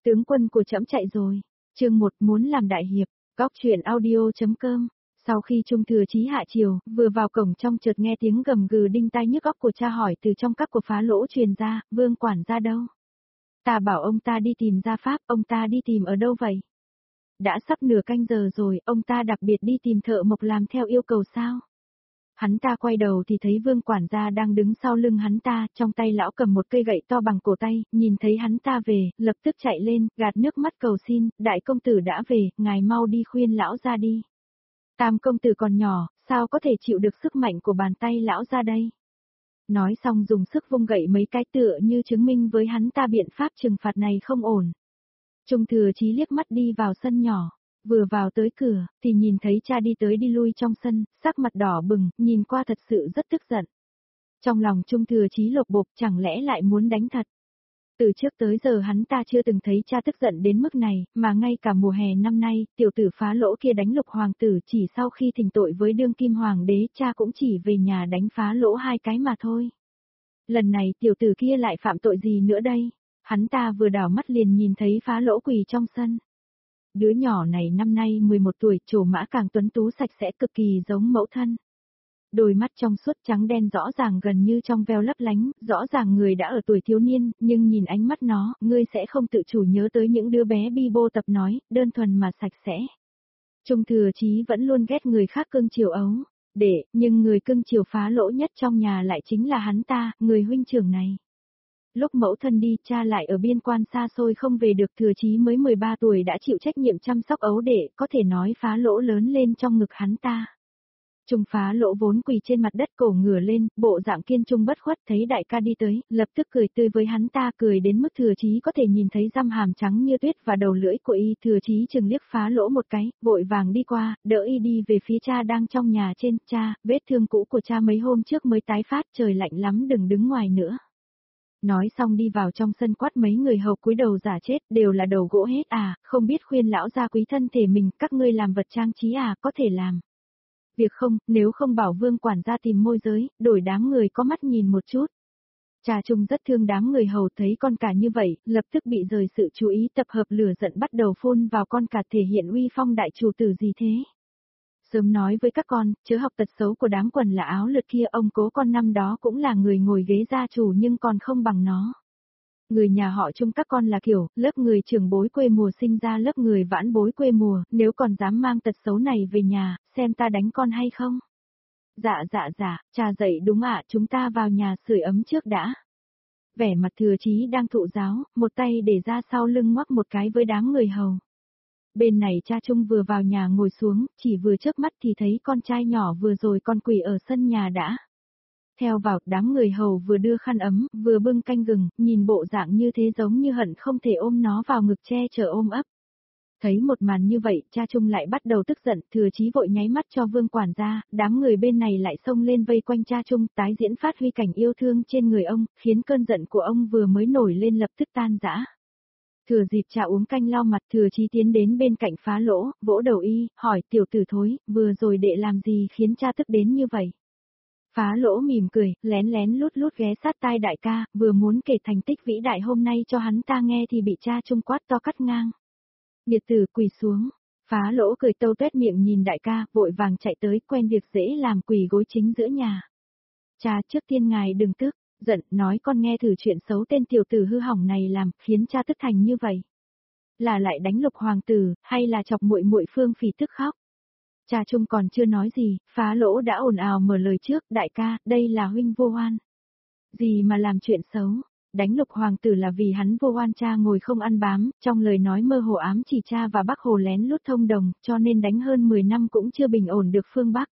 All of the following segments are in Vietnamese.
Tướng quân của trẫm chạy rồi. Chương 1 muốn làm đại hiệp. Góc truyện audio.com. Sau khi Trung Thừa Chí hạ triều, vừa vào cổng trong chợt nghe tiếng gầm gừ đinh tai nhức óc của cha hỏi từ trong các của Phá Lỗ truyền ra, Vương quản gia đâu? Ta bảo ông ta đi tìm gia pháp, ông ta đi tìm ở đâu vậy? Đã sắp nửa canh giờ rồi, ông ta đặc biệt đi tìm thợ mộc làm theo yêu cầu sao? Hắn ta quay đầu thì thấy Vương quản gia đang đứng sau lưng hắn ta, trong tay lão cầm một cây gậy to bằng cổ tay, nhìn thấy hắn ta về, lập tức chạy lên, gạt nước mắt cầu xin, đại công tử đã về, ngài mau đi khuyên lão ra đi. Tam công tử còn nhỏ, sao có thể chịu được sức mạnh của bàn tay lão ra đây? Nói xong dùng sức vung gậy mấy cái tựa như chứng minh với hắn ta biện pháp trừng phạt này không ổn. Trung Thừa Chí liếc mắt đi vào sân nhỏ. Vừa vào tới cửa, thì nhìn thấy cha đi tới đi lui trong sân, sắc mặt đỏ bừng, nhìn qua thật sự rất tức giận. Trong lòng Trung Thừa Chí lột bột, chẳng lẽ lại muốn đánh thật. Từ trước tới giờ hắn ta chưa từng thấy cha tức giận đến mức này, mà ngay cả mùa hè năm nay, tiểu tử Phá Lỗ kia đánh Lục hoàng tử chỉ sau khi thỉnh tội với đương kim hoàng đế, cha cũng chỉ về nhà đánh Phá Lỗ 2 cái mà thôi. Lần này tiểu tử kia lại phạm tội gì nữa đây? Hắn ta vừa đảo mắt liền nhìn thấy Phá Lỗ quỳ trong sân. Đứa nhỏ này năm nay 11 tuổi, trổ mã càng tuấn tú sạch sẽ cực kỳ giống mẫu thân. Đôi mắt trong suốt trắng đen rõ ràng gần như trong veo lấp lánh, rõ ràng người đã ở tuổi thiếu niên, nhưng nhìn ánh mắt nó, ngươi sẽ không tự chủ nhớ tới những đứa bé bi bô tập nói, đơn thuần mà sạch sẽ. Trung Thừa Chí vẫn luôn ghét người khác cưng chiều ấu, nhưng người cưng chiều Phá Lỗ nhất trong nhà lại chính là hắn ta, người huynh trưởng này. Lúc mẫu thân đi, cha lại ở biên quan xa xôi không về được, Thừa Chí mới 13 tuổi đã chịu trách nhiệm chăm sóc ấu đệ, có thể nói Phá Lỗ lớn lên trong ngực hắn ta. Trung Phá Lỗ vốn quỳ trên mặt đất cổ ngửa lên, bộ dạng kiên trung bất khuất, thấy đại ca đi tới, lập tức cười tươi với hắn ta, cười đến mức Thừa Chí có thể nhìn thấy răng hàm trắng như tuyết và đầu lưỡi của y. Thừa Chí chừng liếc Phá Lỗ một cái, vội vàng đi qua, đỡ y đi về phía cha đang trong nhà trên. Cha, vết thương cũ của cha mấy hôm trước mới tái phát, trời lạnh lắm đừng đứng ngoài nữa. Nói xong đi vào trong sân quát mấy người hầu cúi đầu giả chết, đều là đầu gỗ hết à, không biết khuyên lão gia quý thân thể mình, các ngươi làm vật trang trí à, có thể làm. Việc không, nếu không bảo Vương quản gia tìm môi giới, đổi đám người có mắt nhìn một chút. Cha Trung rất thương đám người hầu, thấy con cả như vậy, lập tức bị rời sự chú ý, tập hợp lửa giận bắt đầu phun vào con cả, thể hiện uy phong đại chủ tử gì thế. Sớm nói với các con, chớ học tật xấu của đám quần là áo lượt kia, ông cố con năm đó cũng là người ngồi ghế gia chủ nhưng còn không bằng nó. Người nhà họ Trung các con là kiểu, lớp người trưởng bối quê mùa sinh ra lớp người vãn bối quê mùa, nếu còn dám mang tật xấu này về nhà, xem ta đánh con hay không. Dạ, cha dậy đúng ạ, chúng ta vào nhà sưởi ấm trước đã. Vẻ mặt Thừa Chí đang thụ giáo, một tay để ra sau lưng ngoắc một cái với đám người hầu. Bên này cha Trung vừa vào nhà ngồi xuống, chỉ vừa chớp mắt thì thấy con trai nhỏ vừa rồi con quỷ ở sân nhà đã. Theo vào, đám người hầu vừa đưa khăn ấm, vừa bưng canh gừng, nhìn bộ dạng như thế giống như hận không thể ôm nó vào ngực che chở ôm ấp. Thấy một màn như vậy, cha Trung lại bắt đầu tức giận, Thừa Chí vội nháy mắt cho Vương quản gia, đám người bên này lại xông lên vây quanh cha Trung, tái diễn phát huy cảnh yêu thương trên người ông, khiến cơn giận của ông vừa mới nổi lên lập tức tan rã. Thừa dịp cha uống canh lau mặt, Thừa Chí tiến đến bên cạnh Phá Lỗ, vỗ đầu y, hỏi tiểu tử thối, vừa rồi đệ làm gì khiến cha tức đến như vậy? Phá Lỗ mỉm cười, lén lén lút lút ghé sát tai đại ca, vừa muốn kể thành tích vĩ đại hôm nay cho hắn ta nghe thì bị cha Trung quát to cắt ngang. Nghiệt tử quỳ xuống. Phá Lỗ cười tâu tuét miệng nhìn đại ca, vội vàng chạy tới, quen việc dễ làm, quỳ gối chính giữa nhà. Cha, trước tiên ngài đừng tức giận, nói con nghe thử chuyện xấu tên tiểu tử hư hỏng này làm, khiến cha tức thành như vậy. Là lại đánh Lục hoàng tử, hay là chọc muội muội Phương Phỉ tức khóc? Cha Trung còn chưa nói gì, Phá Lỗ đã ồn ào mở lời trước, đại ca, đây là huynh vô oan. Gì mà làm chuyện xấu, đánh Lục hoàng tử là vì hắn vô oan, cha ngồi không ăn bám, trong lời nói mơ hồ ám chỉ cha và Bắc Hồ lén lút thông đồng, cho nên đánh hơn 10 năm cũng chưa bình ổn được phương Bắc.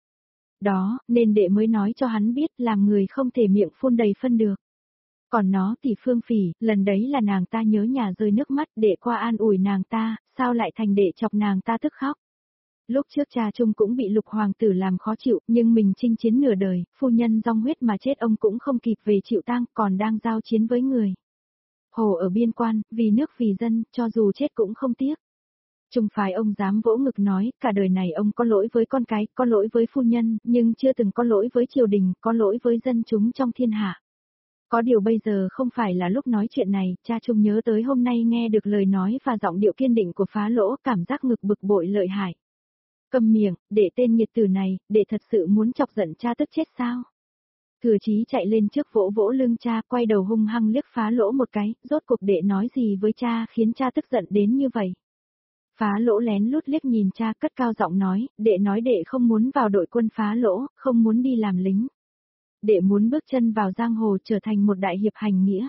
Đó, nên đệ mới nói cho hắn biết, làm người không thể miệng phun đầy phân được. Còn nó thì Phương Phỉ, lần đấy là nàng ta nhớ nhà rơi nước mắt, đệ qua an ủi nàng ta, sao lại thành đệ chọc nàng ta tức khóc. Lúc trước cha Trung cũng bị Lục hoàng tử làm khó chịu, nhưng mình chinh chiến nửa đời, phu nhân dòng huyết mà chết ông cũng không kịp về chịu tang, còn đang giao chiến với người. Hồ ở biên quan, vì nước vì dân, cho dù chết cũng không tiếc. Trung phái ông dám vỗ ngực nói, cả đời này ông có lỗi với con cái, có lỗi với phu nhân, nhưng chưa từng có lỗi với triều đình, có lỗi với dân chúng trong thiên hạ. Có điều bây giờ không phải là lúc nói chuyện này, cha Trung nhớ tới hôm nay nghe được lời nói và giọng điệu kiên định của Phá Lỗ, cảm giác ngực bực bội lợi hại. Câm miệng, để tên nghiệt tử này, để thật sự muốn chọc giận cha tức chết sao? Thừa Chí chạy lên trước vỗ vỗ lưng cha, quay đầu hung hăng liếc Phá Lỗ một cái, rốt cuộc đệ nói gì với cha khiến cha tức giận đến như vậy. Phá Lỗ lén lút liếc nhìn cha, cất cao giọng nói đệ không muốn vào đội quân Phá Lỗ, không muốn đi làm lính. Đệ muốn bước chân vào giang hồ trở thành một đại hiệp hành nghĩa.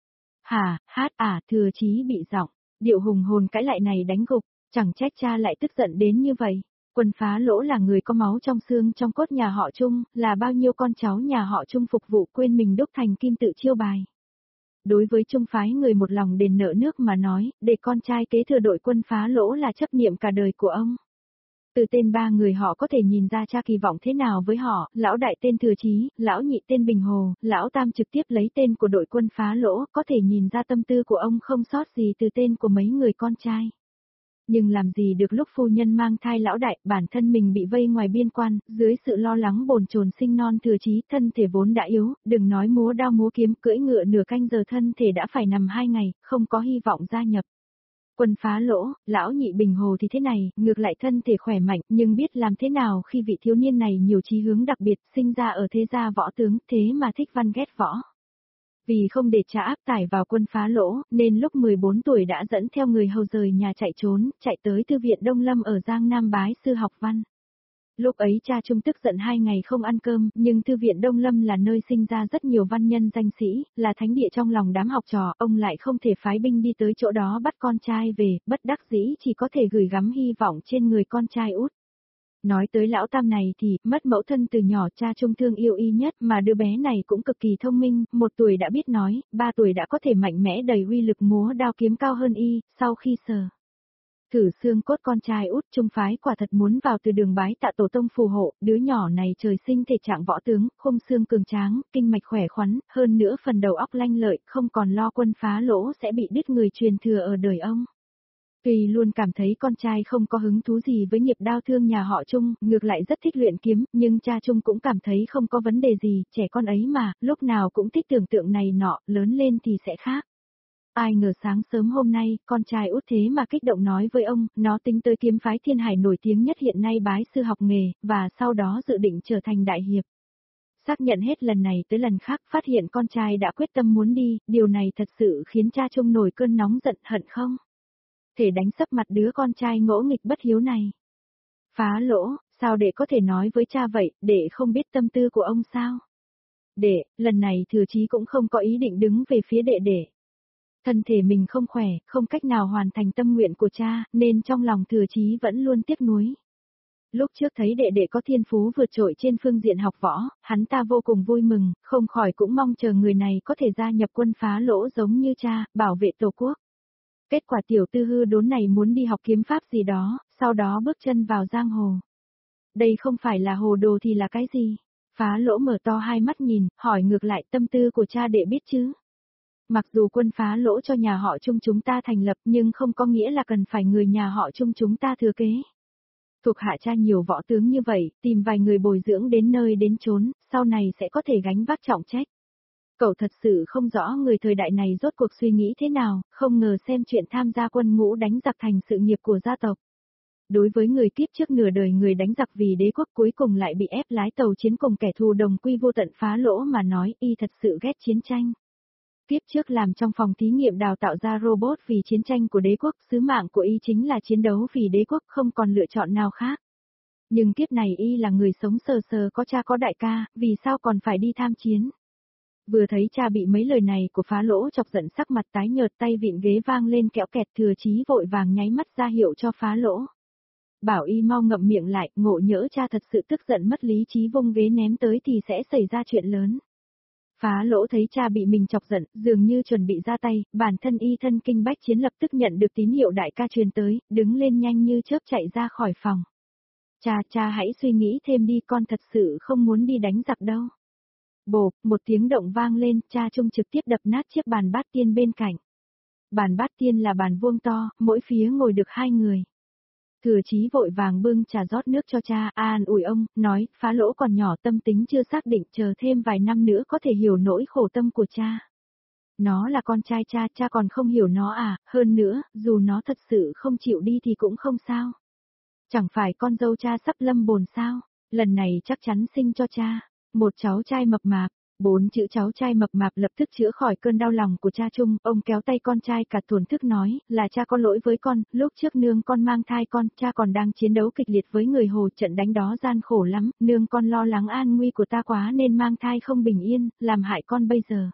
Thừa Chí bị giọng, điệu hùng hồn cãi lại này đánh gục, chẳng trách cha lại tức giận đến như vậy. Quân Phá Lỗ là người có máu trong xương trong cốt nhà họ Trung, là bao nhiêu con cháu nhà họ Trung phục vụ quên mình đúc thành kim tự chiêu bài. Đối với Trung phái người một lòng đền nợ nước mà nói, để con trai kế thừa đội quân Phá Lỗ là chấp niệm cả đời của ông. Từ tên ba người họ có thể nhìn ra cha kỳ vọng thế nào với họ, lão đại tên Thừa Chí, lão nhị tên Bình Hồ, lão tam trực tiếp lấy tên của đội quân Phá Lỗ, có thể nhìn ra tâm tư của ông không sót gì từ tên của mấy người con trai. Nhưng làm gì được lúc phu nhân mang thai lão đại, bản thân mình bị vây ngoài biên quan, dưới sự lo lắng bồn chồn sinh non Thừa Chí, thân thể vốn đã yếu, đừng nói múa đao múa kiếm cưỡi ngựa nửa canh giờ thân thể đã phải nằm 2 ngày, không có hy vọng gia nhập. Quân Phá Lỗ, lão nhị Bình Hồ thì thế này, ngược lại thân thể khỏe mạnh, nhưng biết làm thế nào khi vị thiếu niên này nhiều chí hướng đặc biệt, sinh ra ở thế gia võ tướng, thế mà thích văn ghét võ. Vì không để cha áp tải vào quân Phá Lỗ, nên lúc 14 tuổi đã dẫn theo người hầu rời nhà chạy trốn, chạy tới thư viện Đông Lâm ở Giang Nam bái sư học văn. Lúc ấy cha Trung tức giận 2 ngày không ăn cơm, nhưng thư viện Đông Lâm là nơi sinh ra rất nhiều văn nhân danh sĩ, là thánh địa trong lòng đám học trò, ông lại không thể phái binh đi tới chỗ đó bắt con trai về, bất đắc dĩ chỉ có thể gửi gắm hy vọng trên người con trai út. Nói tới lão tam này thì, mất mẫu thân từ nhỏ cha Trung thương yêu y nhất mà đứa bé này cũng cực kỳ thông minh, 1 tuổi đã biết nói, 3 tuổi đã có thể mạnh mẽ đầy uy lực múa đao kiếm cao hơn y, sau khi thử xương cốt con trai út Trung phái quả thật muốn vào từ đường bái tạ tổ tông phù hộ, đứa nhỏ này trời sinh thể trạng võ tướng, khung xương cường tráng, kinh mạch khỏe khoắn, hơn nữa phần đầu óc lanh lợi, không còn lo quân Phá Lỗ sẽ bị đứt người truyền thừa ở đời ông. Tuy luôn cảm thấy con trai không có hứng thú gì với nghiệp đao thương nhà họ Trung, ngược lại rất thích luyện kiếm, nhưng cha Trung cũng cảm thấy không có vấn đề gì, trẻ con ấy mà, lúc nào cũng thích tưởng tượng này nọ, lớn lên thì sẽ khác. Ai ngờ sáng sớm hôm nay, con trai út thế mà kích động nói với ông, nó tính tới kiếm phái Thiên Hải nổi tiếng nhất hiện nay bái sư học nghề, và sau đó dự định trở thành đại hiệp. Xác nhận hết lần này tới lần khác, phát hiện con trai đã quyết tâm muốn đi, điều này thật sự khiến cha Trung nổi cơn nóng giận hận không thể đánh sấp mặt đứa con trai ngỗ nghịch bất hiếu này. Phá Lỗ, sao đệ có thể nói với cha vậy, đệ không biết tâm tư của ông sao? Đệ, lần này Thừa Chí cũng không có ý định đứng về phía đệ. Thân thể mình không khỏe, không cách nào hoàn thành tâm nguyện của cha, nên trong lòng Thừa Chí vẫn luôn tiếc nuối. Lúc trước thấy đệ có thiên phú vượt trội trên phương diện học võ, hắn ta vô cùng vui mừng, không khỏi cũng mong chờ người này có thể gia nhập quân Phá Lỗ giống như cha, bảo vệ tổ quốc. Kết quả tiểu tư hư đốn này muốn đi học kiếm pháp gì đó, sau đó bước chân vào giang hồ. Đây không phải là hồ đồ thì là cái gì? Phá Lỗ mở to hai mắt nhìn, hỏi ngược lại tâm tư của cha đệ biết chứ? Mặc dù quân Phá Lỗ cho nhà họ Trung chúng ta thành lập nhưng không có nghĩa là cần phải người nhà họ Trung chúng ta thừa kế. Thuộc hạ cha nhiều võ tướng như vậy, tìm vài người bồi dưỡng đến nơi đến chốn, sau này sẽ có thể gánh vác trọng trách. Cậu thật sự không rõ người thời đại này rốt cuộc suy nghĩ thế nào, không ngờ xem chuyện tham gia quân ngũ đánh giặc thành sự nghiệp của gia tộc. Đối với người kiếp trước nửa đời người đánh giặc vì đế quốc cuối cùng lại bị ép lái tàu chiến cùng kẻ thù đồng quy vô tận Phá Lỗ mà nói y thật sự ghét chiến tranh. Kiếp trước làm trong phòng thí nghiệm đào tạo ra robot vì chiến tranh của đế quốc, sứ mạng của y chính là chiến đấu vì đế quốc không còn lựa chọn nào khác. Nhưng kiếp này y là người sống sờ sờ có cha có đại ca, vì sao còn phải đi tham chiến? Vừa thấy cha bị mấy lời này của Phá Lỗ chọc giận sắc mặt tái nhợt tay vịn ghế vang lên kẽo kẹt Thừa Chí vội vàng nháy mắt ra hiệu cho Phá Lỗ. Bảo y mau ngậm miệng lại, ngộ nhỡ cha thật sự tức giận mất lý trí vung ghế ném tới thì sẽ xảy ra chuyện lớn. Phá Lỗ thấy cha bị mình chọc giận, dường như chuẩn bị ra tay, bản thân y thân kinh bách chiến lập tức nhận được tín hiệu đại ca truyền tới, đứng lên nhanh như chớp chạy ra khỏi phòng. Cha hãy suy nghĩ thêm đi, con thật sự không muốn đi đánh giặc đâu. Bộp, một tiếng động vang lên, cha Trung trực tiếp đập nát chiếc bàn bát tiên bên cạnh. Bàn bát tiên là bàn vuông to, mỗi phía ngồi được 2 người. Thừa Chí vội vàng bưng trà rót nước cho cha, an ủi ông, nói, Phá Lỗ còn nhỏ tâm tính chưa xác định, chờ thêm vài năm nữa có thể hiểu nỗi khổ tâm của cha. Nó là con trai cha, cha còn không hiểu nó à, hơn nữa, dù nó thật sự không chịu đi thì cũng không sao. Chẳng phải con dâu cha sắp lâm bồn sao, lần này chắc chắn sinh cho cha, một cháu trai mập mạp. 4 chữ cháu trai mập mạp lập tức chữa khỏi cơn đau lòng của cha Trung, ông kéo tay con trai cả thổn thức nói, là cha có lỗi với con, lúc trước nương con mang thai con, cha còn đang chiến đấu kịch liệt với người Hồ, trận đánh đó gian khổ lắm, nương con lo lắng an nguy của ta quá nên mang thai không bình yên, làm hại con bây giờ.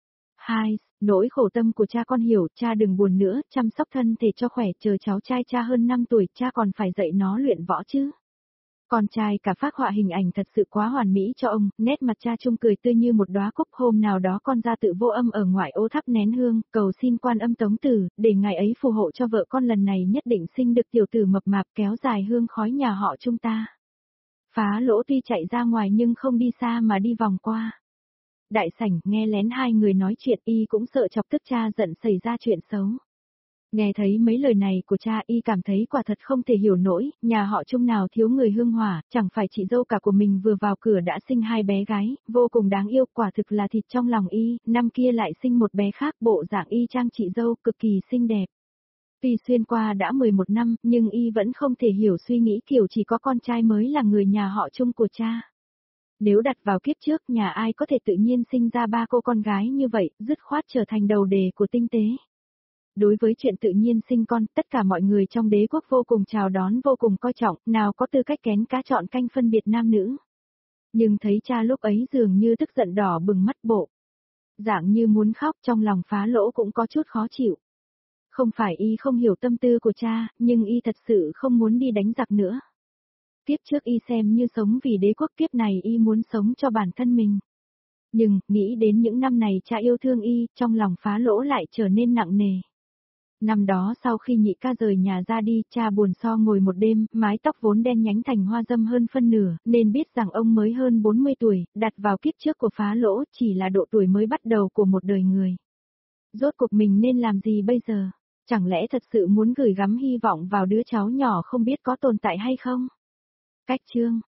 2. Nỗi khổ tâm của cha con hiểu, cha đừng buồn nữa, chăm sóc thân thể cho khỏe, chờ cháu trai cha hơn 5 tuổi, cha còn phải dạy nó luyện võ chứ. Con trai cả phác họa hình ảnh thật sự quá hoàn mỹ cho ông, nét mặt cha Trung cười tươi như một đóa cúc. Hôm nào đó con ra tự vô âm ở ngoại ô thắp nén hương, cầu xin Quan Âm Tống Tử, để ngài ấy phù hộ cho vợ con lần này nhất định sinh được tiểu tử mập mạp kéo dài hương khói nhà họ Trung ta. Phá Lỗ tuy chạy ra ngoài nhưng không đi xa mà đi vòng qua. Đại sảnh nghe lén hai người nói chuyện, y cũng sợ chọc tức cha giận xảy ra chuyện xấu. Nghe thấy mấy lời này của cha, y cảm thấy quả thật không thể hiểu nổi, nhà họ Trung nào thiếu người hương hỏa, chẳng phải chị dâu cả của mình vừa vào cửa đã sinh 2 bé gái, vô cùng đáng yêu, quả thực là thịt trong lòng y, năm kia lại sinh một bé khác, bộ dạng y chang chị dâu, cực kỳ xinh đẹp. Tuy xuyên qua đã 11 năm, nhưng y vẫn không thể hiểu suy nghĩ kiểu chỉ có con trai mới là người nhà họ Trung của cha. Nếu đặt vào kiếp trước, nhà ai có thể tự nhiên sinh ra 3 cô con gái như vậy, dứt khoát trở thành đầu đề của tinh tế. Đối với chuyện tự nhiên sinh con, tất cả mọi người trong đế quốc vô cùng chào đón, vô cùng coi trọng, nào có tư cách kén cá chọn canh phân biệt nam nữ. Nhưng thấy cha lúc ấy dường như tức giận đỏ bừng mắt bộ. Dạng như muốn khóc, trong lòng Phá Lỗ cũng có chút khó chịu. Không phải y không hiểu tâm tư của cha, nhưng y thật sự không muốn đi đánh giặc nữa. Kiếp trước y xem như sống vì đế quốc, kiếp này y muốn sống cho bản thân mình. Nhưng, nghĩ đến những năm này cha yêu thương y, trong lòng Phá Lỗ lại trở nên nặng nề. Năm đó sau khi nhị ca rời nhà ra đi, cha buồn so ngồi một đêm, mái tóc vốn đen nhánh thành hoa dâm hơn phân nửa, nên biết rằng ông mới hơn 40 tuổi, đặt vào kiếp trước của Phá Lỗ chỉ là độ tuổi mới bắt đầu của một đời người. Rốt cuộc mình nên làm gì bây giờ? Chẳng lẽ thật sự muốn gửi gắm hy vọng vào đứa cháu nhỏ không biết có tồn tại hay không? Cách chương